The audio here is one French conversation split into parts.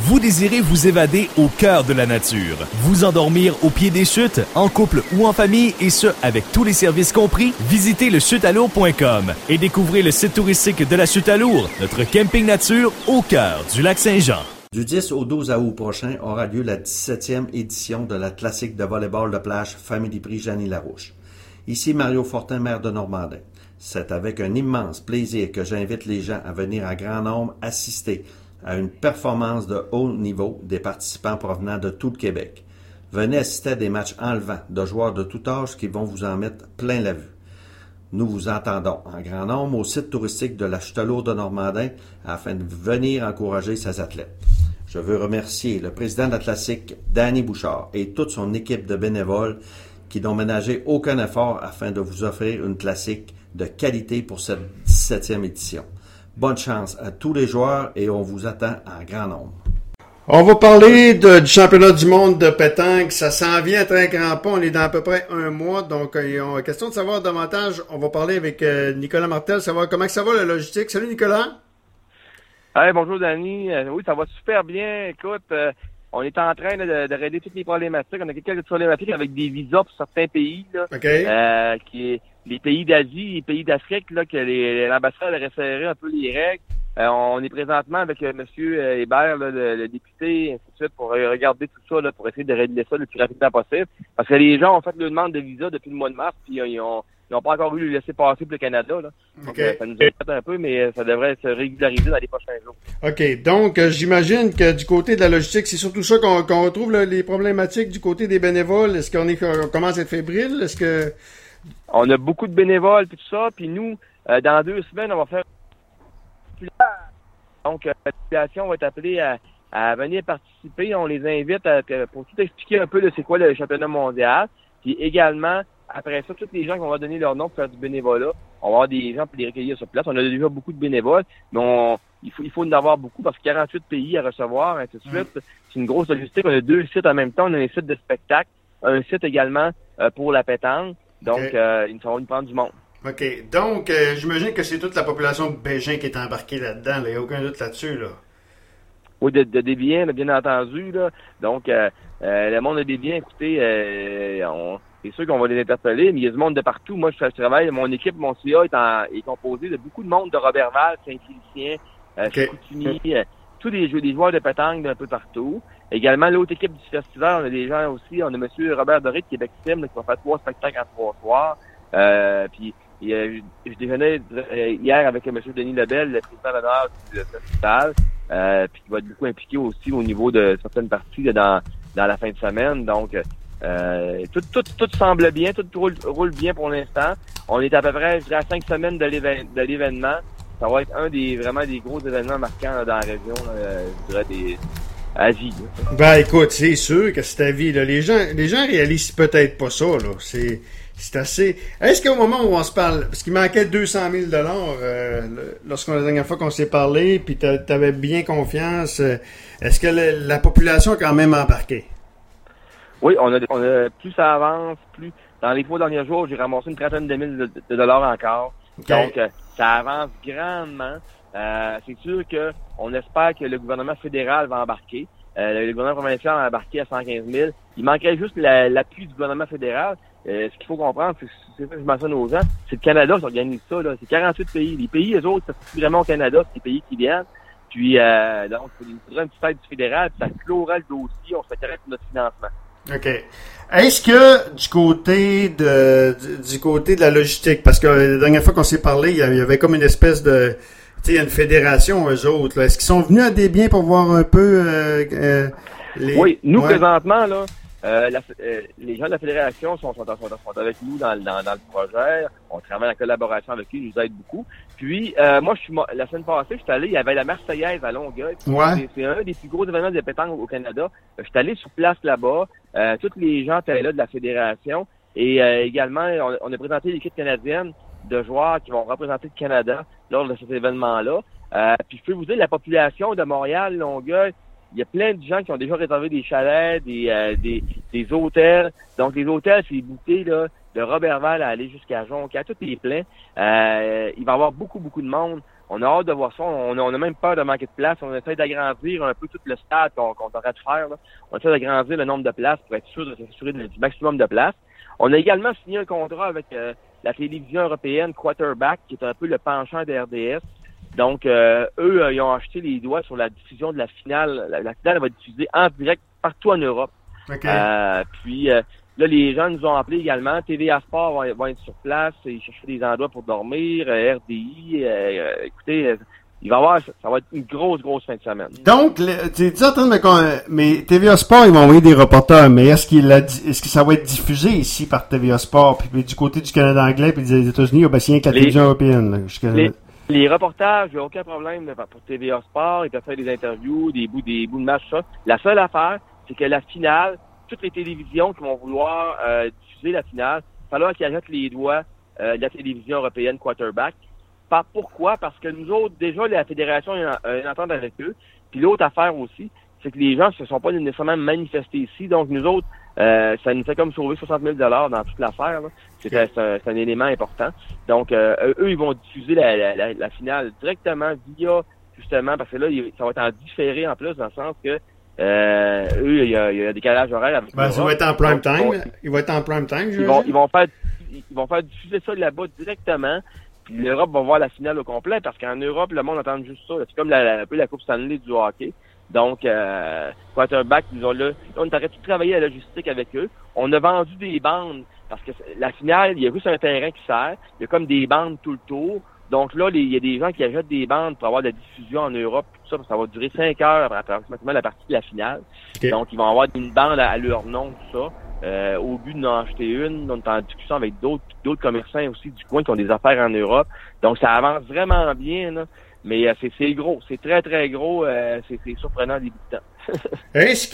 Vous désirez vous évader au cœur de la nature, vous endormir au pied des chutes, en couple ou en famille, et ce, avec tous les services compris? Visitez le chutesalourds.com et découvrez le site touristique de la Chute à Lourds, notre camping nature au cœur du lac Saint-Jean. Du 10 au 12 août prochain aura lieu la 17e édition de la classique de volleyball de plage Family Prix Jeannie Larouche. Ici Mario Fortin, maire de Normandin. C'est avec un immense plaisir que j'invite les gens à venir en grand nombre assister à une performance de haut niveau des participants provenant de tout le Québec. Venez assister à des matchs enlevants de joueurs de tout âge qui vont vous en mettre plein la vue. Nous vous entendons en grand nombre au site touristique de la Chute à Lourds de Normandin afin de venir encourager ces athlètes. Je veux remercier le président de la classique, Danny Bouchard, et toute son équipe de bénévoles qui n'ont ménagé aucun effort afin de vous offrir une classique de qualité pour cette 17e édition. Bonne chance à tous les joueurs et on vous attend en grand nombre. On va parler du championnat du monde de pétanque. Ça s'en vient à très grand pas. On est dans à peu près un mois. Donc, question de savoir davantage. On va parler avec Nicolas Martel, savoir comment ça va la logistique. Salut Nicolas. Hey, bonjour Danny. Oui, ça va super bien. Écoute, on est en train de régler toutes les problématiques. On a quelques problématiques avec des visas pour certains pays, là, qui est les pays d'Asie, les pays d'Afrique, là, que l'ambassade a resserré un peu les règles. On est présentement avec M. Hébert, là, le député, et ainsi de suite, pour regarder tout ça, là, pour essayer de régler ça le plus rapidement possible. Parce que les gens ont fait leur demande de visa depuis le mois de mars, puis ils n'ont pas encore eu le laisser passer pour le Canada. Là. Donc, ça nous inquiète un peu, mais ça devrait se régulariser dans les prochains jours. OK. Donc, j'imagine que du côté de la logistique, c'est surtout ça qu'on retrouve là, les problématiques du côté des bénévoles. Est-ce qu'on commence à être fébrile? Est-ce que... On a beaucoup de bénévoles et tout ça, puis nous, dans 2 semaines, on va faire... Donc, la population va être appelée à venir participer. On les invite pour tout expliquer un peu de c'est quoi le championnat mondial. Puis également, après ça, tous les gens qui vont donner leur nom pour faire du bénévolat, on va avoir des gens pour les recueillir sur place. On a déjà beaucoup de bénévoles, mais il faut en avoir beaucoup parce que 48 pays à recevoir, ainsi de suite. C'est une grosse logistique. On a 2 sites en même temps. On a un site de spectacle, un site également pour la pétanque. Donc, ça va nous prendre du monde. OK. Donc, j'imagine que c'est toute la population de Bégin qui est embarquée là-dedans. Il n'y a aucun doute là-dessus, là. Oui, de Desbiens, bien entendu, là. Donc, le monde de Desbiens, écoutez, c'est sûr qu'on va les interpeller, mais il y a du monde de partout. Moi, je travaille, mon équipe, mon CA est composé de beaucoup de monde de Robertval, Saint-Félicien, Chicoutimi, tous les joueurs de pétanque d'un peu partout. Également, l'autre équipe du festival, on a des gens aussi, on a M. Robert Doré de Québec Sim, qui va faire 3 spectacles en 3 soirs. Puis, je déjeunais hier avec M. Denis Lebel, le président d'honneur du festival, puis qui va être beaucoup impliqué aussi au niveau de certaines parties là, dans la fin de semaine. Donc, tout semble bien, tout roule bien pour l'instant. On est à peu près, je dirais, à 5 semaines de l'événement. Ça va être vraiment des gros événements marquants là, dans la région, je dirais, à vie. Là. Ben, écoute, c'est sûr que c'est à vie. Là. Les gens réalisent peut-être pas ça, là. C'est assez... Est-ce qu'au moment où on se parle, parce qu'il manquait 200 000 la dernière fois qu'on s'est parlé, puis t'avais bien confiance, est-ce que la population a quand même embarqué? Oui, on a plus ça avance, plus... Dans les 3 derniers jours, j'ai ramassé une trentaine de mille de dollars encore. Okay. Donc, ça avance grandement. C'est sûr que on espère que le gouvernement fédéral va embarquer. Le gouvernement provincial a embarqué à 115 000. Il manquerait juste l'appui du gouvernement fédéral. Ce qu'il faut comprendre, c'est ça que je mentionne aux gens, c'est le Canada qui organise ça. Là. C'est 48 pays. Les pays, eux autres, ça se fait vraiment au Canada, c'est les pays qui viennent. Puis, donc, il faudrait une petite aide du fédéral, puis ça clora le dossier, on se fait correct pour notre financement. OK. Est-ce que du côté de la logistique, parce que la dernière fois qu'on s'est parlé, il y avait comme une espèce de... Tu sais, il y a une fédération, eux autres. Là. Est-ce qu'ils sont venus à Desbiens pour voir un peu les... Oui, nous, présentement, là, les gens de la fédération sont avec nous dans le projet. On travaille en collaboration avec eux, ils nous aident beaucoup. Puis, moi, la semaine passée, je suis allé, il y avait la Marseillaise à Longueuil. Ouais. C'est un des plus gros événements de pétanque au Canada. Je suis allé sur place là-bas. Tous les gens étaient là de la fédération. Et également, on a présenté l'équipe canadienne de joueurs qui vont représenter le Canada lors de cet événement-là. Puis, je peux vous dire, la population de Montréal, Longueuil, il y a plein de gens qui ont déjà réservé des chalets, des hôtels. Donc, les hôtels, c'est bouquet, là, de Robertval à aller jusqu'à Jonquière. Tout est plein. Il va y avoir beaucoup de monde. On a hâte de voir ça. On a même peur de manquer de place. On essaie d'agrandir un peu tout le stade qu'on devrait faire. Là. On essaie d'agrandir le nombre de places pour être sûr de s'assurer du maximum de places. On a également signé un contrat avec la télévision européenne Quarterback, qui est un peu le penchant de RDS. Donc, eux, ils ont acheté les droits sur la diffusion de la finale. La finale va être diffusée en direct partout en Europe. Okay. Puis, là, les gens nous ont appelé également. TVA Sport vont être sur place. Ils cherchent des endroits pour dormir. RDI. Écoutez, il va y avoir, ça va être une grosse fin de semaine. Donc, tu es en train de mais TVA Sport, ils vont envoyer des reporters, mais est-ce que ça va être diffusé ici par TVA Sport, puis du côté du Canada anglais, puis des États-Unis, c'est rien que la télévision européenne, là, les reportages, il n'y a aucun problème pour TVA Sport. Ils peuvent faire des interviews, des bouts de match, ça. La seule affaire, c'est que la finale, toutes les télévisions qui vont vouloir diffuser la finale, il va falloir qu'ils achètent les droits de la télévision européenne Quarterback. Pourquoi? Parce que nous autres, déjà, la fédération a une entente avec eux. Puis l'autre affaire aussi, c'est que les gens ne se sont pas nécessairement manifestés ici. Donc, nous autres, ça nous fait comme sauver 60 000 $ dans toute l'affaire. Là. C'est un élément important. Donc, eux, ils vont diffuser la finale directement via, justement, parce que là, ça va être en différé en plus, dans le sens que eux, il y a des décalages horaires avec ça va être en prime time. Il va être en prime time, ils vont faire diffuser ça là-bas directement. Puis l'Europe va voir la finale au complet, parce qu'en Europe, le monde attend juste ça. C'est comme un peu la Coupe Stanley du hockey. Donc, Quarterback, nous ont là, on est arrêté de travailler à la logistique avec eux. On a vendu des bandes, parce que la finale, il y a juste un terrain qui sert. Il y a comme des bandes tout le tour. Donc là, il y a des gens qui achètent des bandes pour avoir de la diffusion en Europe, tout ça, parce que ça va durer 5 heures approximativement la partie de la finale. Okay. Donc, ils vont avoir une bande à leur nom, tout ça. Au but d'en acheter une, on est en discussion avec d'autres commerçants aussi du coin qui ont des affaires en Europe. Donc, ça avance vraiment bien, là. Mais c'est gros, c'est très, très gros. C'est surprenant des bouts de temps. Est-ce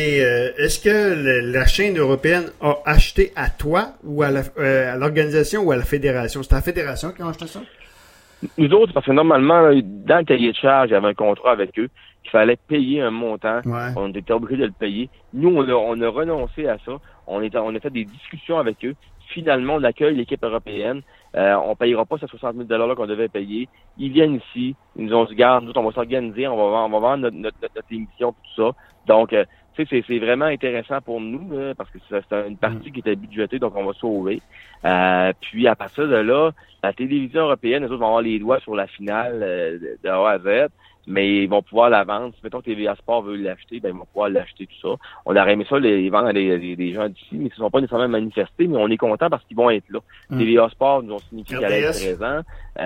que la chaîne européenne a acheté à toi ou à l'organisation ou à la fédération? C'est la fédération qui a acheté ça? Nous autres, parce que normalement, là, dans le cahier de charge, il y avait un contrat avec eux. Il fallait payer un montant. Ouais. On était obligé de le payer. Nous, on a renoncé à ça. On a fait des discussions avec eux. Finalement, on accueille l'équipe européenne. On payera pas ces 60 000 $ qu'on devait payer. Ils viennent ici. Ils nous ont dit, garde, nous autres, on va s'organiser. On va vendre notre émission et tout ça. Donc, tu sais, c'est vraiment intéressant pour nous, là, parce que c'est une partie qui était budgétée, donc on va sauver. Puis, à partir de là, la télévision européenne, les autres vont avoir les doigts sur la finale de A à Z. Mais ils vont pouvoir la vendre. Si, mettons, TVA Sport veut l'acheter, ben, ils vont pouvoir l'acheter, tout ça. On aurait aimé ça, les vendre à des gens d'ici, mais ils ne sont pas nécessairement manifestés, mais on est content parce qu'ils vont être là. TVA Sport nous ont signifié qu'elle allait être présent.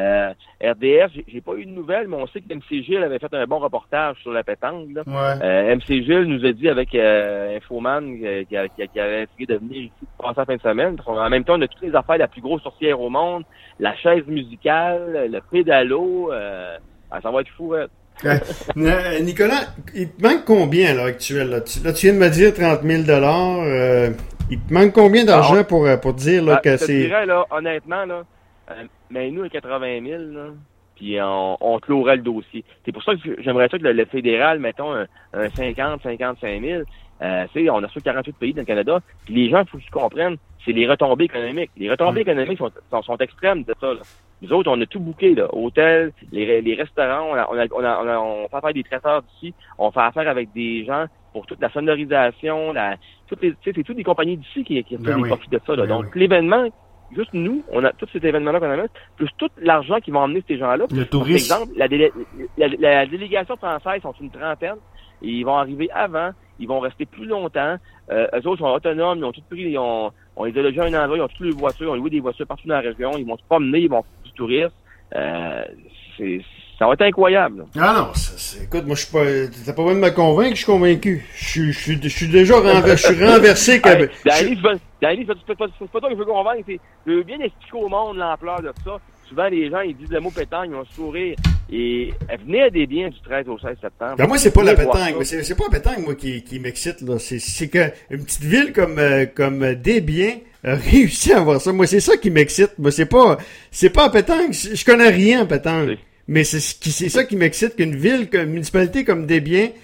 RDS, j'ai pas eu de nouvelles, mais on sait que MC Gilles avait fait un bon reportage sur la pétanque, là. Ouais. MC Gilles nous a dit avec Infoman qu'il avait essayé de venir ici pour passer la fin de semaine. Parce qu'en même temps, on a toutes les affaires, la plus grosse sorcière au monde, la chaise musicale, le pédalo, ça va être fou, hein. Nicolas, il te manque combien à l'heure actuelle? Là, tu viens de me dire 30 000 $. Il te manque combien d'argent pour dire là, que c'est... Je dirais, là, honnêtement, là, mais nous, à 80 000, là, puis on clouerait le dossier. C'est pour ça que j'aimerais ça que le fédéral, mettons, un 50, 55 000. On a sur 48 pays dans le Canada, puis les gens, il faut qu'ils comprennent, c'est les retombées économiques. Les retombées économiques sont extrêmes de ça, là. Nous autres, on a tout booké, là. Hôtels, les restaurants, on fait affaire des traiteurs d'ici, on fait affaire avec des gens pour toute la sonorisation, c'est toutes des compagnies d'ici qui font des profits de ça, là. Donc, l'événement, juste nous, on a tout cet événement-là qu'on a mis, plus tout l'argent qu'ils vont emmener ces gens-là. Le tourisme. Par exemple, la délégation française sont une trentaine, et ils vont arriver avant, ils vont rester plus longtemps. Eux autres sont autonomes, ils ont tout pris, on les a logés à un endroit, ils ont toutes les voitures, on loué des voitures partout dans la région, ils vont se promener, ils vont faire du tourisme. Ça va être incroyable. Ah non, écoute, moi je suis pas. T'as pas besoin de me convaincre, je suis convaincu. Je suis déjà renversé. Danny, c'est pas toi que je veux convaincre, je veux bien expliquer au monde l'ampleur de ça. Souvent, les gens, ils disent le mot pétanque, ils vont sourire. Et venez à des biens du 13 au 16 septembre. Ben moi, c'est pas la pétanque. C'est pas la pétanque, moi, qui m'excite, là. C'est que une petite ville comme Desbiens a réussi à avoir ça. Moi, c'est ça qui m'excite. Moi, c'est pas la pétanque. Je connais rien en pétanque. Oui. Mais c'est ça qui m'excite qu'une ville, qu'une municipalité comme Desbiens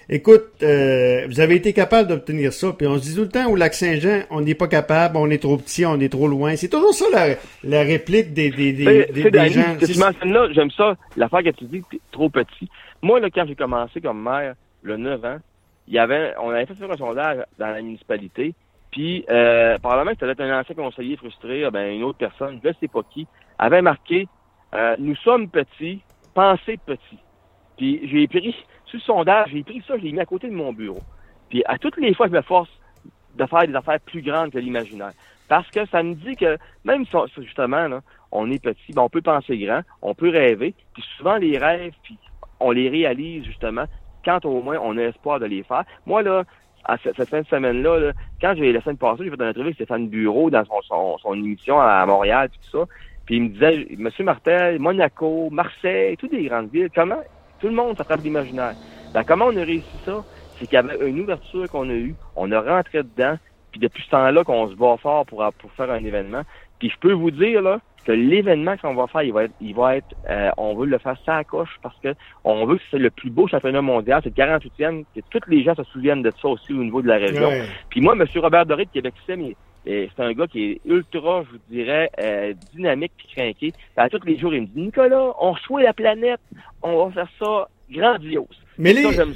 Écoute, vous avez été capable d'obtenir ça, puis on se dit tout le temps au Lac-Saint-Jean, on n'est pas capable, on est trop petit, on est trop loin. C'est toujours ça la réplique des gens. Ce que tu mentionnes là, j'aime ça, l'affaire que tu dis, t'es trop petit. Moi, là, quand j'ai commencé comme maire, le 9 ans, on avait fait un sondage dans la municipalité, puis probablement que ça devait être un ancien conseiller frustré, une autre personne, je ne sais pas qui, avait marqué nous sommes petits, pensez petits. Puis j'ai pris, sur le sondage, j'ai pris ça, je l'ai mis à côté de mon bureau. Puis à toutes les fois, je me force de faire des affaires plus grandes que l'imaginaire. Parce que ça me dit que, même si justement, là, on est petit, on peut penser grand, on peut rêver, puis souvent les rêves, puis on les réalise justement quand au moins on a espoir de les faire. Moi, là, à cette fin de semaine-là, là, quand la semaine passée, j'ai fait une entrevue avec Stéphane Bureau dans son émission à Montréal, tout ça, puis il me disait, Monsieur Martel, Monaco, Marseille, toutes des grandes villes, comment tout le monde s'attrape l'imaginaire? Comment on a réussi ça? C'est qu'il y avait une ouverture qu'on a eue, on a rentré dedans, puis depuis ce temps-là qu'on se bat fort pour faire un événement. Puis je peux vous dire là que l'événement qu'on va faire, il va être on veut le faire ça à coche parce que on veut que c'est le plus beau championnat mondial, c'est le 48e, que tous les gens se souviennent de ça aussi au niveau de la région. Ouais. Puis moi, M. Robert Doré de Québec Cité, c'est un gars qui est ultra, je vous dirais, dynamique puis crinqué. À tous les jours, il me dit, Nicolas, on reçoit la planète, on va faire ça grandiose. Mais les gens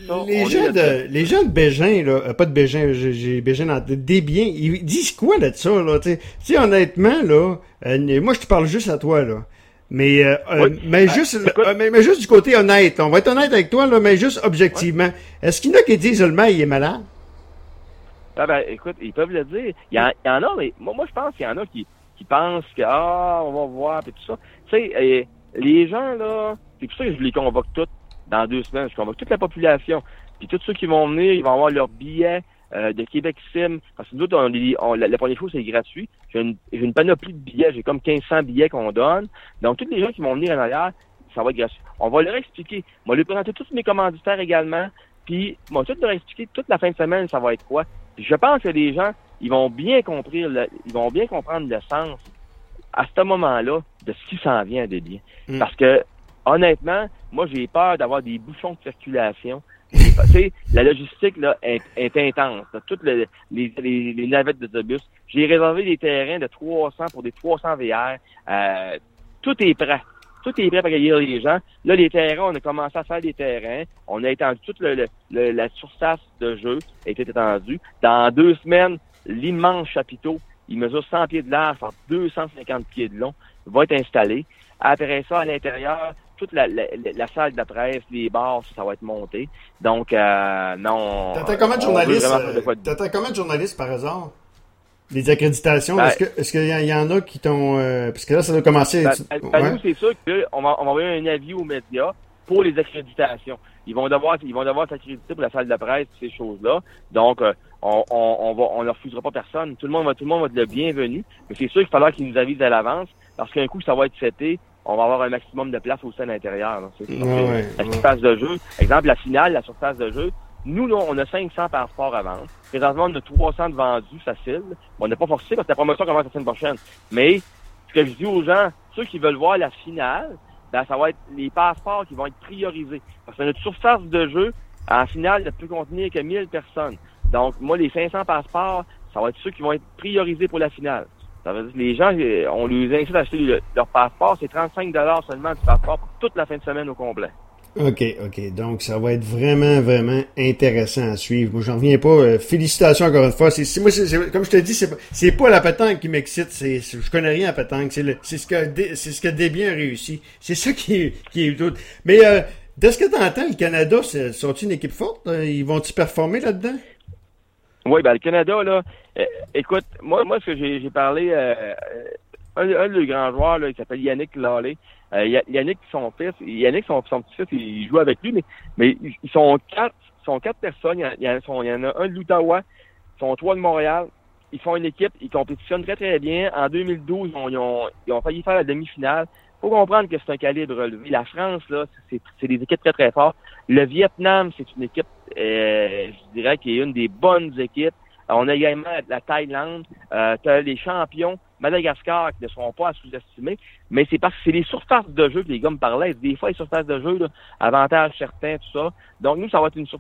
de Bégin, là, pas de Bégin, j'ai Bégin dans des biens, ils disent quoi de ça, là, tu sais, honnêtement, là, moi, je te parle juste à toi, là. Mais, oui. mais juste du côté honnête, on va être honnête avec toi, là, mais juste objectivement. Ouais. Est-ce qu'il y en a qui disent, le maire, il est malade? Écoute, ils peuvent le dire. Il y en a, mais moi, je pense qu'il y en a qui pensent que, on va voir, pis tout ça. Tu sais, les gens, là, c'est pour ça que je les convoque tous dans 2 semaines. Je convoque toute la population. Puis tous ceux qui vont venir, ils vont avoir leur billet de Québec Sim. Parce que nous autres, la première chose, c'est gratuit. J'ai une panoplie de billets. J'ai comme 1500 billets qu'on donne. Donc, tous les gens qui vont venir en arrière, ça va être gratuit. On va leur expliquer. On va leur présenter tous mes commanditaires également. Puis, on va tout leur expliquer toute la fin de semaine, ça va être quoi. Puis, je pense que les gens, ils vont bien comprendre le sens à ce moment-là de ce qui s'en vient de bien. Parce que, honnêtement, moi, j'ai peur d'avoir des bouchons de circulation. Tu sais, la logistique, là, est intense. Toutes les navettes d'autobus. J'ai réservé des terrains de 300 pour des 300 VR. Tout est prêt. Tout est prêt pour accueillir les gens. Là, les terrains, on a commencé à faire des terrains. On a étendu toute la surface de jeu a été étendue. Dans 2 semaines, l'immense chapiteau, il mesure 100 pieds de large par 250 pieds de long, va être installé. Après ça, à l'intérieur, toute la salle de presse, les bars, ça va être monté. Donc, non. T'attends combien de journalistes par hasard? Les accréditations, est-ce qu'il y en a qui t'ont... parce que là, ça doit commencer... Nous, c'est sûr qu'on va envoyer un avis aux médias pour les accréditations. Ils vont devoir s'accréditer pour la salle de presse, ces choses-là. Donc, on ne refusera pas personne. Tout le monde va être le bienvenu. Mais c'est sûr qu'il va falloir qu'ils nous avisent à l'avance, parce qu'un coup, ça va être fêté. On va avoir un maximum de place aussi à l'intérieur. La surface de jeu. Exemple, la finale, la surface de jeu. Nous, là, on a 500 passeports à vendre. Présentement, on a 300 de vendus faciles. On n'a pas forcé parce que la promotion commence la semaine prochaine. Mais, ce que je dis aux gens, ceux qui veulent voir la finale, ça va être les passeports qui vont être priorisés. Parce que notre surface de jeu, en finale, ne peut contenir que 1000 personnes. Donc, moi, les 500 passeports, ça va être ceux qui vont être priorisés pour la finale. Ça veut dire que les gens, on les incite à acheter leur passeport. C'est 35 $ seulement du passeport pour toute la fin de semaine au complet. OK. Donc, ça va être vraiment, vraiment intéressant à suivre. Moi, j'en reviens pas. Félicitations encore une fois. Comme je te dis, c'est pas la pétanque qui m'excite. Je connais rien à pétanque. C'est ce que Desbiens a réussi. C'est ça qui est tout. Mais, de ce que t'entends, le Canada, sont-ils une équipe forte? Ils vont-ils performer là-dedans? Oui, le Canada, là, écoute, moi, ce que j'ai parlé, un des grands joueurs, là, il s'appelle Yannick Lalé. Yannick, son petit-fils, il joue avec lui, mais ils sont 4 personnes. Il y en a un de l'Ottawa, ils sont 3 de Montréal. Ils font une équipe, ils compétitionnent très, très bien. En 2012, ils ont failli faire la demi-finale. Faut comprendre que c'est un calibre relevé. La France, là, c'est des équipes très, très fortes. Le Vietnam, c'est une équipe, je dirais, qui est une des bonnes équipes. On a également la Thaïlande. T'as les champions, Madagascar, qui ne seront pas à sous-estimer. Mais c'est parce que c'est les surfaces de jeu que les gars me parlaient. Des fois, les surfaces de jeu, là, avantage certains, tout ça. Donc, nous, ça va être une surface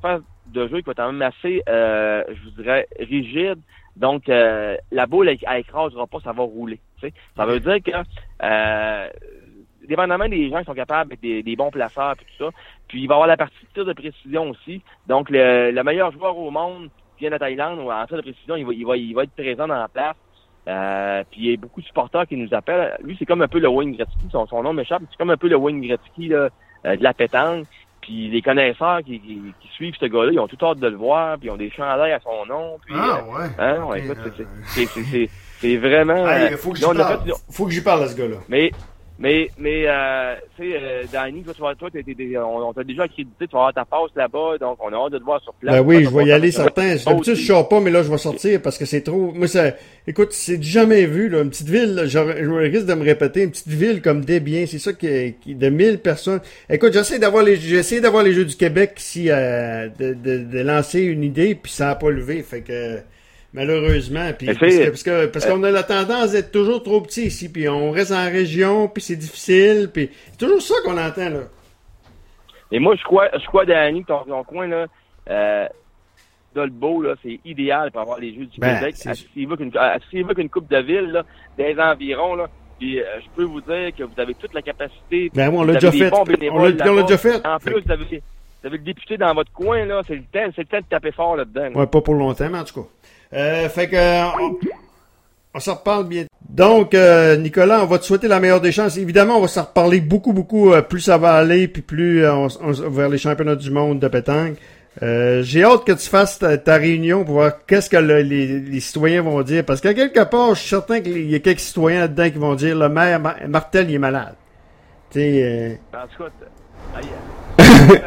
de jeu qui va être quand même assez, je vous dirais, rigide. Donc, la boule, elle écrasera pas, ça va rouler. Tu sais. Ça veut dire que, dépendamment des gens qui sont capables d'être des bons placeurs et tout ça, puis il va y avoir la partie de tir de précision aussi. Donc, le meilleur joueur au monde qui vient de Thaïlande ou en tir de précision, il va être présent dans la place. Puis il y a beaucoup de supporters qui nous appellent. Lui, c'est comme un peu le Wayne Gretzky, son nom m'échappe, c'est comme un peu le Wayne Gretzky là, de la pétanque. Puis les connaisseurs qui suivent ce gars-là, ils ont tout hâte de le voir, puis ils ont des chandails à son nom. Puis, ouais. Okay, écoute, c'est vraiment... faut que j'y parle à ce gars-là. Mais tu sais, Danny, toi, on t'a déjà accrédité, tu vas avoir ta passe là-bas, donc on a hâte de te voir sur place. Ben oui, je vais y aller certain. D'habitude, je sors pas, mais là, je vais sortir parce que c'est trop... Moi, écoute, c'est du jamais vu, là. Une petite ville, là, je risque de me répéter, une petite ville comme Desbiens, c'est ça qui de 1000 personnes. Écoute, j'ai essayé d'avoir les Jeux du Québec ici, de lancer une idée, puis ça a pas levé, fait que... Malheureusement, puis parce qu'on a la tendance d'être toujours trop petit ici, puis on reste en région, puis c'est difficile, puis c'est toujours ça qu'on entend là. Et moi, je crois Danny, ton coin là, Dolbeau là, c'est idéal pour avoir les Jeux du Québec. Associez-vous qu'une coupe de ville là, des environs là, puis je peux vous dire que vous avez toute la capacité. Ben moi, on l'a déjà fait. On l'a déjà fait. En plus, vous avez le député dans votre coin là, c'est le temps de taper fort là-dedans. Là. Ouais, pas pour longtemps, mais en tout cas. Fait que on s'en reparle bien. Donc, Nicolas, on va te souhaiter la meilleure des chances. Évidemment, on va s'en reparler beaucoup, plus ça va aller, puis plus vers les championnats du monde de pétanque. J'ai hâte que tu fasses ta réunion pour voir qu'est-ce que les citoyens vont dire. Parce qu'à quelque part, je suis certain qu'il y a quelques citoyens là-dedans qui vont dire le maire Martel, il est malade. Tu sais. En tout cas,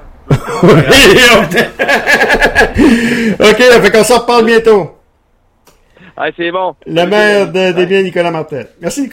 OK, fait qu'on s'en reparle bientôt. C'est bon. Le maire de Desbiens, Nicolas Martel. Merci, Nicolas.